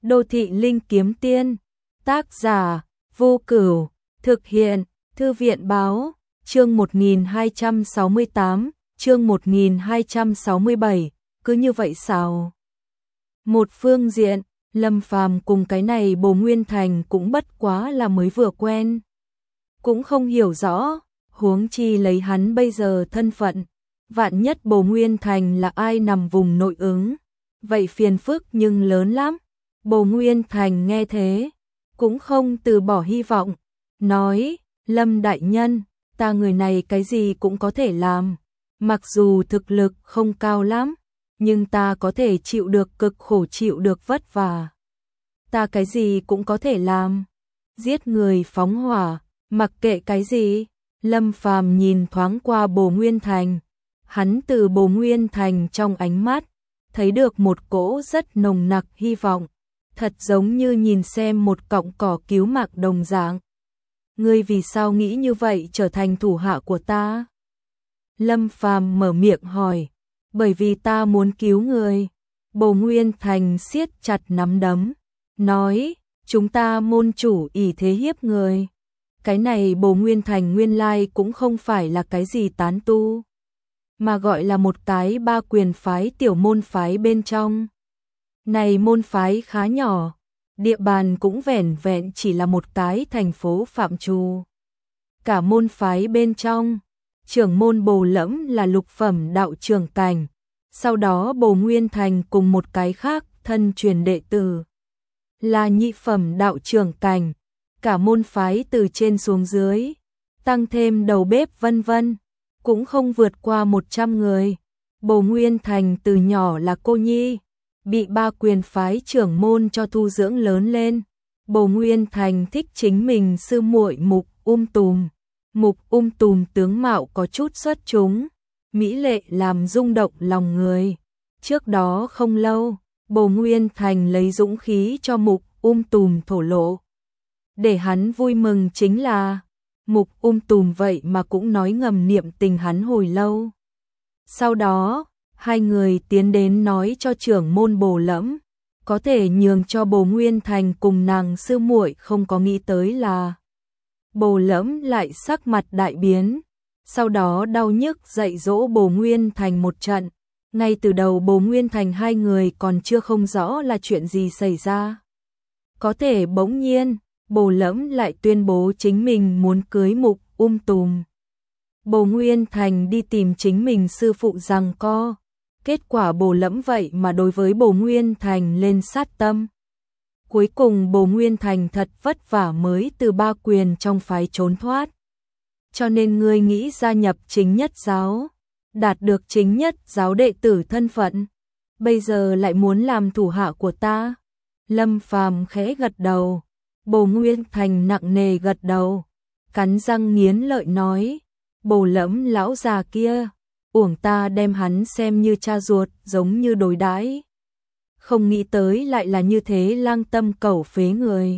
Đô thị linh kiếm tiên, tác giả, Vô Cửu, thực hiện, Thư viện báo, chương 1268, chương 1267, cứ như vậy sao? Một phương diện, Lâm Phàm cùng cái này Bồ Nguyên Thành cũng bất quá là mới vừa quen. Cũng không hiểu rõ, huống chi lấy hắn bây giờ thân phận, vạn nhất Bồ Nguyên Thành là ai nằm vùng nội ứng, vậy phiền phức nhưng lớn lắm. Bồ Nguyên Thành nghe thế, cũng không từ bỏ hy vọng, nói, Lâm đại nhân, ta người này cái gì cũng có thể làm, mặc dù thực lực không cao lắm, nhưng ta có thể chịu được cực khổ, chịu được vất vả. Ta cái gì cũng có thể làm, giết người phóng hỏa, mặc kệ cái gì. Lâm Phàm nhìn thoáng qua Bồ Nguyên Thành, hắn từ Bồ Nguyên Thành trong ánh mắt, thấy được một cỗ rất nồng nặc hy vọng, thật giống như nhìn xem một cọng cỏ cứu mạng đồng dạng. Ngươi vì sao nghĩ như vậy trở thành thủ hạ của ta? Lâm Phàm mở miệng hỏi, bởi vì ta muốn cứu người. Bồ Nguyên Thành siết chặt nắm đấm, nói, chúng ta môn chủ ỷ thế hiếp người. Cái này Bồ Nguyên Thành nguyên lai cũng không phải là cái gì tán tu, mà gọi là một cái ba quyền phái tiểu môn phái bên trong. Này môn phái khá nhỏ, địa bàn cũng vẻn vẹn chỉ là một cái thành phố phạm trù. Cả môn phái bên trong, trưởng môn Bồ Lẫm là lục phẩm đạo trưởng cảnh, sau đó Bồ Nguyên Thành cùng một cái khác thân truyền đệ tử là nhị phẩm đạo trưởng cảnh, cả môn phái từ trên xuống dưới, tăng thêm đầu bếp vân vân, cũng không vượt qua 100 người. Bồ Nguyên Thành từ nhỏ là cô nhi, bị ba quyền phái trưởng môn cho thu dưỡng lớn lên. Bồ Nguyên Thành thích chính mình sư muội Mục Tùm. Mục Tùm tướng mạo có chút xuất chúng, mỹ lệ làm rung động lòng người. Trước đó không lâu, Bồ Nguyên Thành lấy dũng khí cho Mục Tùm thổ lộ. Để hắn vui mừng chính là, Mục Tùm vậy mà cũng nói ngầm niệm tình hắn hồi lâu. Sau đó, hai người tiến đến nói cho trưởng môn Bồ Lẫm, có thể nhường cho Bồ Nguyên Thành cùng nàng sư muội. Không có nghĩ tới là Bồ Lẫm lại sắc mặt đại biến, sau đó đau nhức dạy dỗ Bồ Nguyên Thành một trận. Ngay từ đầu Bồ Nguyên Thành hai người còn chưa không rõ là chuyện gì xảy ra. Có thể bỗng nhiên, Bồ Lẫm lại tuyên bố chính mình muốn cưới Mục Tùm. Bồ Nguyên Thành đi tìm chính mình sư phụ giằng co. Kết quả Bồ Lẫm vậy mà đối với Bồ Nguyên Thành lên sát tâm. Cuối cùng Bồ Nguyên Thành thật vất vả mới từ ba quyền trong phái trốn thoát. Cho nên ngươi nghĩ gia nhập chính nhất giáo, đạt được chính nhất giáo đệ tử thân phận, bây giờ lại muốn làm thủ hạ của ta. Lâm Phàm khẽ gật đầu, Bồ Nguyên Thành nặng nề gật đầu, cắn răng nghiến lợi nói, Bồ Lẫm lão già kia, uổng ta đem hắn xem như cha ruột giống như đối đãi, không nghĩ tới lại là như thế lang tâm cẩu phế người.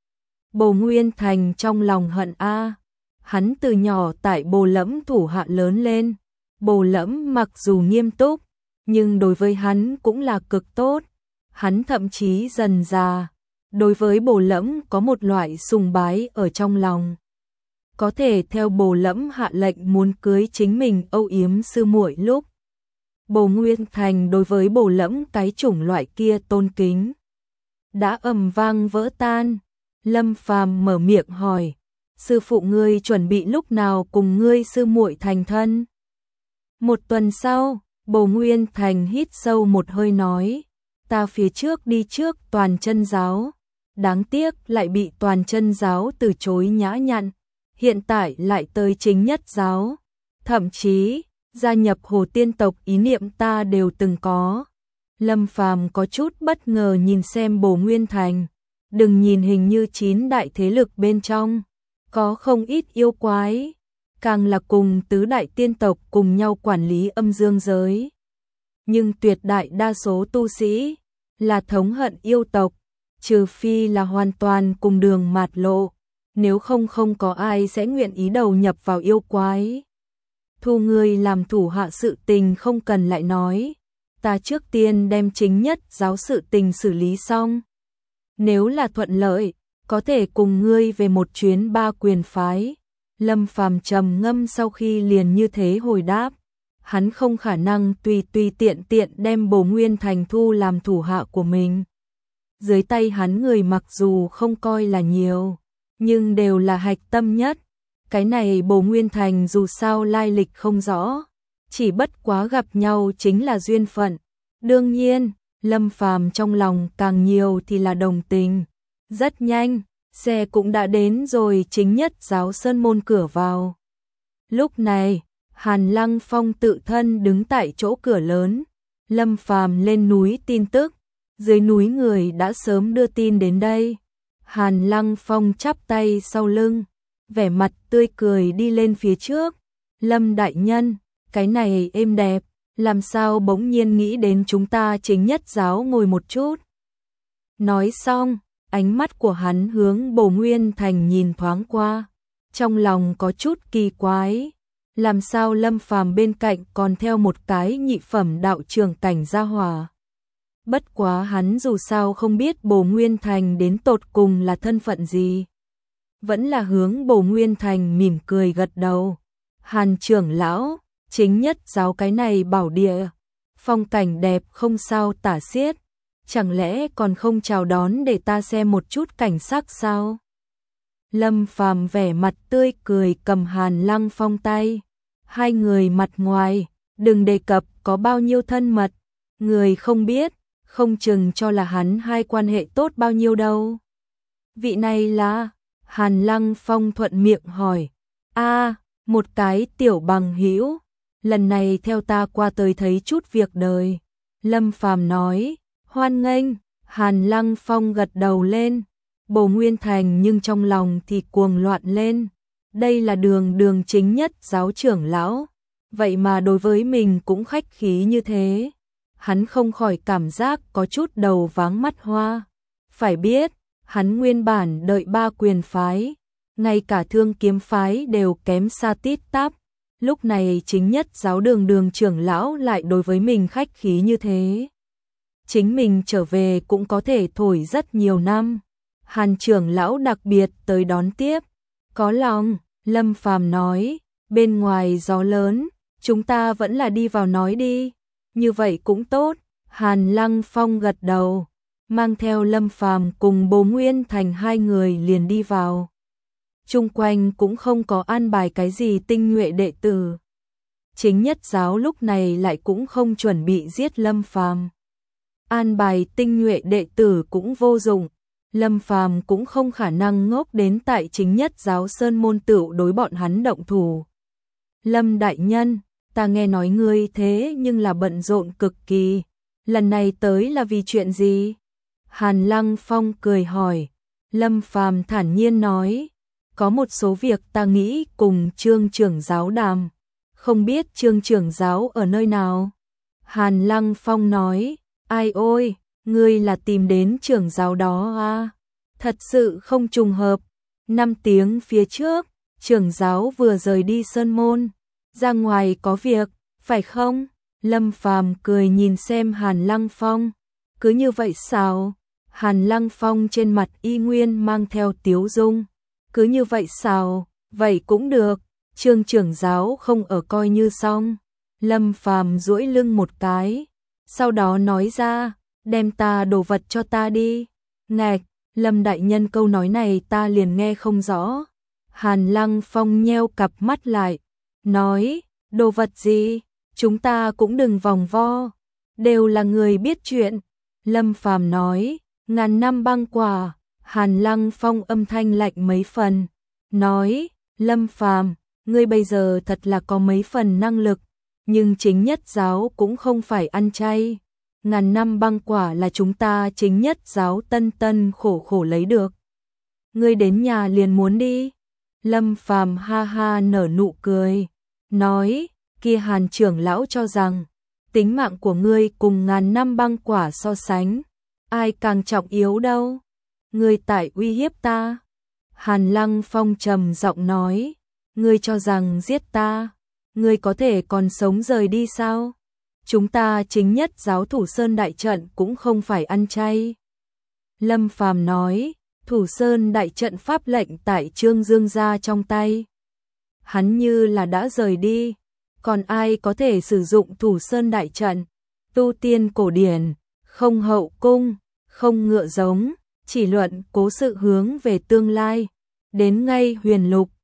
Bồ Nguyên Thành trong lòng hận a, hắn từ nhỏ tại Bồ Lẫm thủ hạ lớn lên, Bồ Lẫm mặc dù nghiêm túc, nhưng đối với hắn cũng là cực tốt, hắn thậm chí dần già đối với Bồ Lẫm có một loại sùng bái ở trong lòng. Có thể theo Bồ Lẫm hạ lệnh muốn cưới chính mình âu yếm sư muội lúc, Bồ Nguyên Thành đối với Bồ Lẫm cái chủng loại kia tôn kính đã ầm vang vỡ tan. Lâm Phàm mở miệng hỏi, sư phụ ngươi chuẩn bị lúc nào cùng ngươi sư muội thành thân? Một tuần sau, Bồ Nguyên Thành hít sâu một hơi nói, ta phía trước đi trước Toàn Chân giáo, đáng tiếc lại bị Toàn Chân giáo từ chối nhã nhặn, hiện tại lại tới chính nhất giáo, thậm chí gia nhập Hồ Tiên tộc ý niệm ta đều từng có. Lâm Phàm có chút bất ngờ nhìn xem Bồ Nguyên Thành, đừng nhìn hình như 9 đại thế lực bên trong có không ít yêu quái, càng là cùng tứ đại tiên tộc cùng nhau quản lý âm dương giới, nhưng tuyệt đại đa số tu sĩ là thống hận yêu tộc, trừ phi là hoàn toàn cùng đường mạt lộ, nếu không không có ai sẽ nguyện ý đầu nhập vào yêu quái. Thu người làm thủ hạ sự tình không cần lại nói, ta trước tiên đem chính nhất giáo sự tình xử lý xong, nếu là thuận lợi, có thể cùng ngươi về một chuyến Ba Quyền phái. Lâm Phàm trầm ngâm sau khi liền như thế hồi đáp, hắn không khả năng tùy tiện đem Bồ Nguyên Thành thu làm thủ hạ của mình. Dưới tay hắn người mặc dù không coi là nhiều, nhưng đều là hạch tâm nhất. Cái này Bồ Nguyên Thành dù sao lai lịch không rõ, chỉ bất quá gặp nhau chính là duyên phận. Đương nhiên, Lâm Phàm trong lòng càng nhiều thì là đồng tình. Rất nhanh, xe cũng đã đến rồi chính nhất giáo sơn môn cửa vào. Lúc này, Hàn Lăng Phong tự thân đứng tại chỗ cửa lớn. Lâm Phàm lên núi tin tức, dưới núi người đã sớm đưa tin đến đây. Hàn Lăng Phong chắp tay sau lưng, vẻ mặt tươi cười đi lên phía trước. Lâm đại nhân, cái này êm đẹp, làm sao bỗng nhiên nghĩ đến chúng ta chính nhất giáo ngồi một chút. Nói xong, ánh mắt của hắn hướng Bồ Nguyên Thành nhìn thoáng qua, trong lòng có chút kỳ quái. Làm sao Lâm Phàm bên cạnh còn theo một cái nhị phẩm đạo trưởng cảnh gia hỏa. Bất quá hắn dù sao không biết Bồ Nguyên Thành đến tột cùng là thân phận gì. Vẫn là hướng Bồ Nguyên Thành mỉm cười gật đầu. Hàn trưởng lão, chính nhất giáo cái này bảo địa, phong cảnh đẹp không sao tả xiết, chẳng lẽ còn không chào đón để ta xem một chút cảnh sắc sao? Lâm Phàm vẻ mặt tươi cười cầm Hàn Lăng Phong tay. Hai người mặt ngoài, đừng đề cập có bao nhiêu thân mật, người không biết, không chừng cho là hắn hai quan hệ tốt bao nhiêu đâu. Vị này là, Hàn Lăng Phong thuận miệng hỏi, một cái tiểu bằng hữu, lần này theo ta qua tới thấy chút việc đời. Lâm Phàm nói, hoan nghênh. Hàn Lăng Phong gật đầu lên, Bồ Nguyên Thành nhưng trong lòng thì cuồng loạn lên. Đây là đường chính nhất giáo trưởng lão, vậy mà đối với mình cũng khách khí như thế. Hắn không khỏi cảm giác có chút đầu váng mắt hoa. Phải biết, hắn nguyên bản đợi Ba Quyền phái, ngay cả Thương Kiếm phái đều kém xa tít tắp. Lúc này chính nhất giáo đường trưởng lão lại đối với mình khách khí như thế. Chính mình trở về cũng có thể thổi rất nhiều năm. Hàn trưởng lão đặc biệt tới đón tiếp. Có lòng, Lâm Phàm nói, bên ngoài gió lớn, chúng ta vẫn là đi vào nói đi. Như vậy cũng tốt. Hàn Lăng Phong gật đầu, mang theo Lâm Phàm cùng Bồ Nguyên Thành hai người liền đi vào. Chung quanh cũng không có an bài cái gì tinh nhuệ đệ tử. Chính nhất giáo lúc này lại cũng không chuẩn bị giết Lâm Phàm. An bài tinh nhuệ đệ tử cũng vô dụng. Lâm Phàm cũng không khả năng ngốc đến tại chính nhất giáo sơn môn tựu đối bọn hắn động thủ. Lâm đại nhân, ta nghe nói ngươi thế nhưng là bận rộn cực kỳ. Lần này tới là vì chuyện gì? Hàn Lăng Phong cười hỏi. Lâm Phàm thản nhiên nói, có một số việc ta nghĩ cùng Trương trưởng giáo đàm. Không biết Trương trưởng giáo ở nơi nào? Hàn Lăng Phong nói, ai ôi, ngươi là tìm đến trưởng giáo đó à? Thật sự không trùng hợp. 5 tiếng phía trước, trưởng giáo vừa rời đi sơn môn, ra ngoài có việc, phải không? Lâm Phàm cười nhìn xem Hàn Lăng Phong. Cứ như vậy sao? Hàn Lăng Phong trên mặt y nguyên mang theo tiếu dung. Cứ như vậy sao? Vậy cũng được. Trương trưởng giáo không ở coi như xong. Lâm Phàm duỗi lưng một cái, sau đó nói ra, đem ta đồ vật cho ta đi. Ngạch, Lâm đại nhân câu nói này ta liền nghe không rõ. Hàn Lăng Phong nheo cặp mắt lại, nói, đồ vật gì? Chúng ta cũng đừng vòng vo, đều là người biết chuyện. Lâm Phàm nói, 1000 năm băng quả. Hàn Lăng Phong âm thanh lạnh mấy phần, nói, Lâm Phàm, ngươi bây giờ thật là có mấy phần năng lực, nhưng chính nhất giáo cũng không phải ăn chay. 1000 năm băng quả là chúng ta chính nhất giáo tân khổ lấy được. Ngươi đến nhà liền muốn đi. Lâm Phàm ha ha nở nụ cười, nói, kia Hàn trưởng lão cho rằng, tính mạng của ngươi cùng 1000 năm băng quả so sánh, ai càng trọng yếu đâu. Ngươi tại uy hiếp ta. Hàn Lăng Phong trầm giọng nói, ngươi cho rằng giết ta, ngươi có thể còn sống rời đi sao? Chúng ta chính nhất giáo thủ sơn đại trận cũng không phải ăn chay. Lâm Phàm nói, Thủ Sơn đại trận pháp lệnh tại Trương Dương gia trong tay. Hắn như là đã rời đi, còn ai có thể sử dụng Thủ Sơn đại trận? Tu tiên cổ điển, không hậu cung, không ngựa giống, chỉ luận cố sự hướng về tương lai. Đến ngay huyền lục,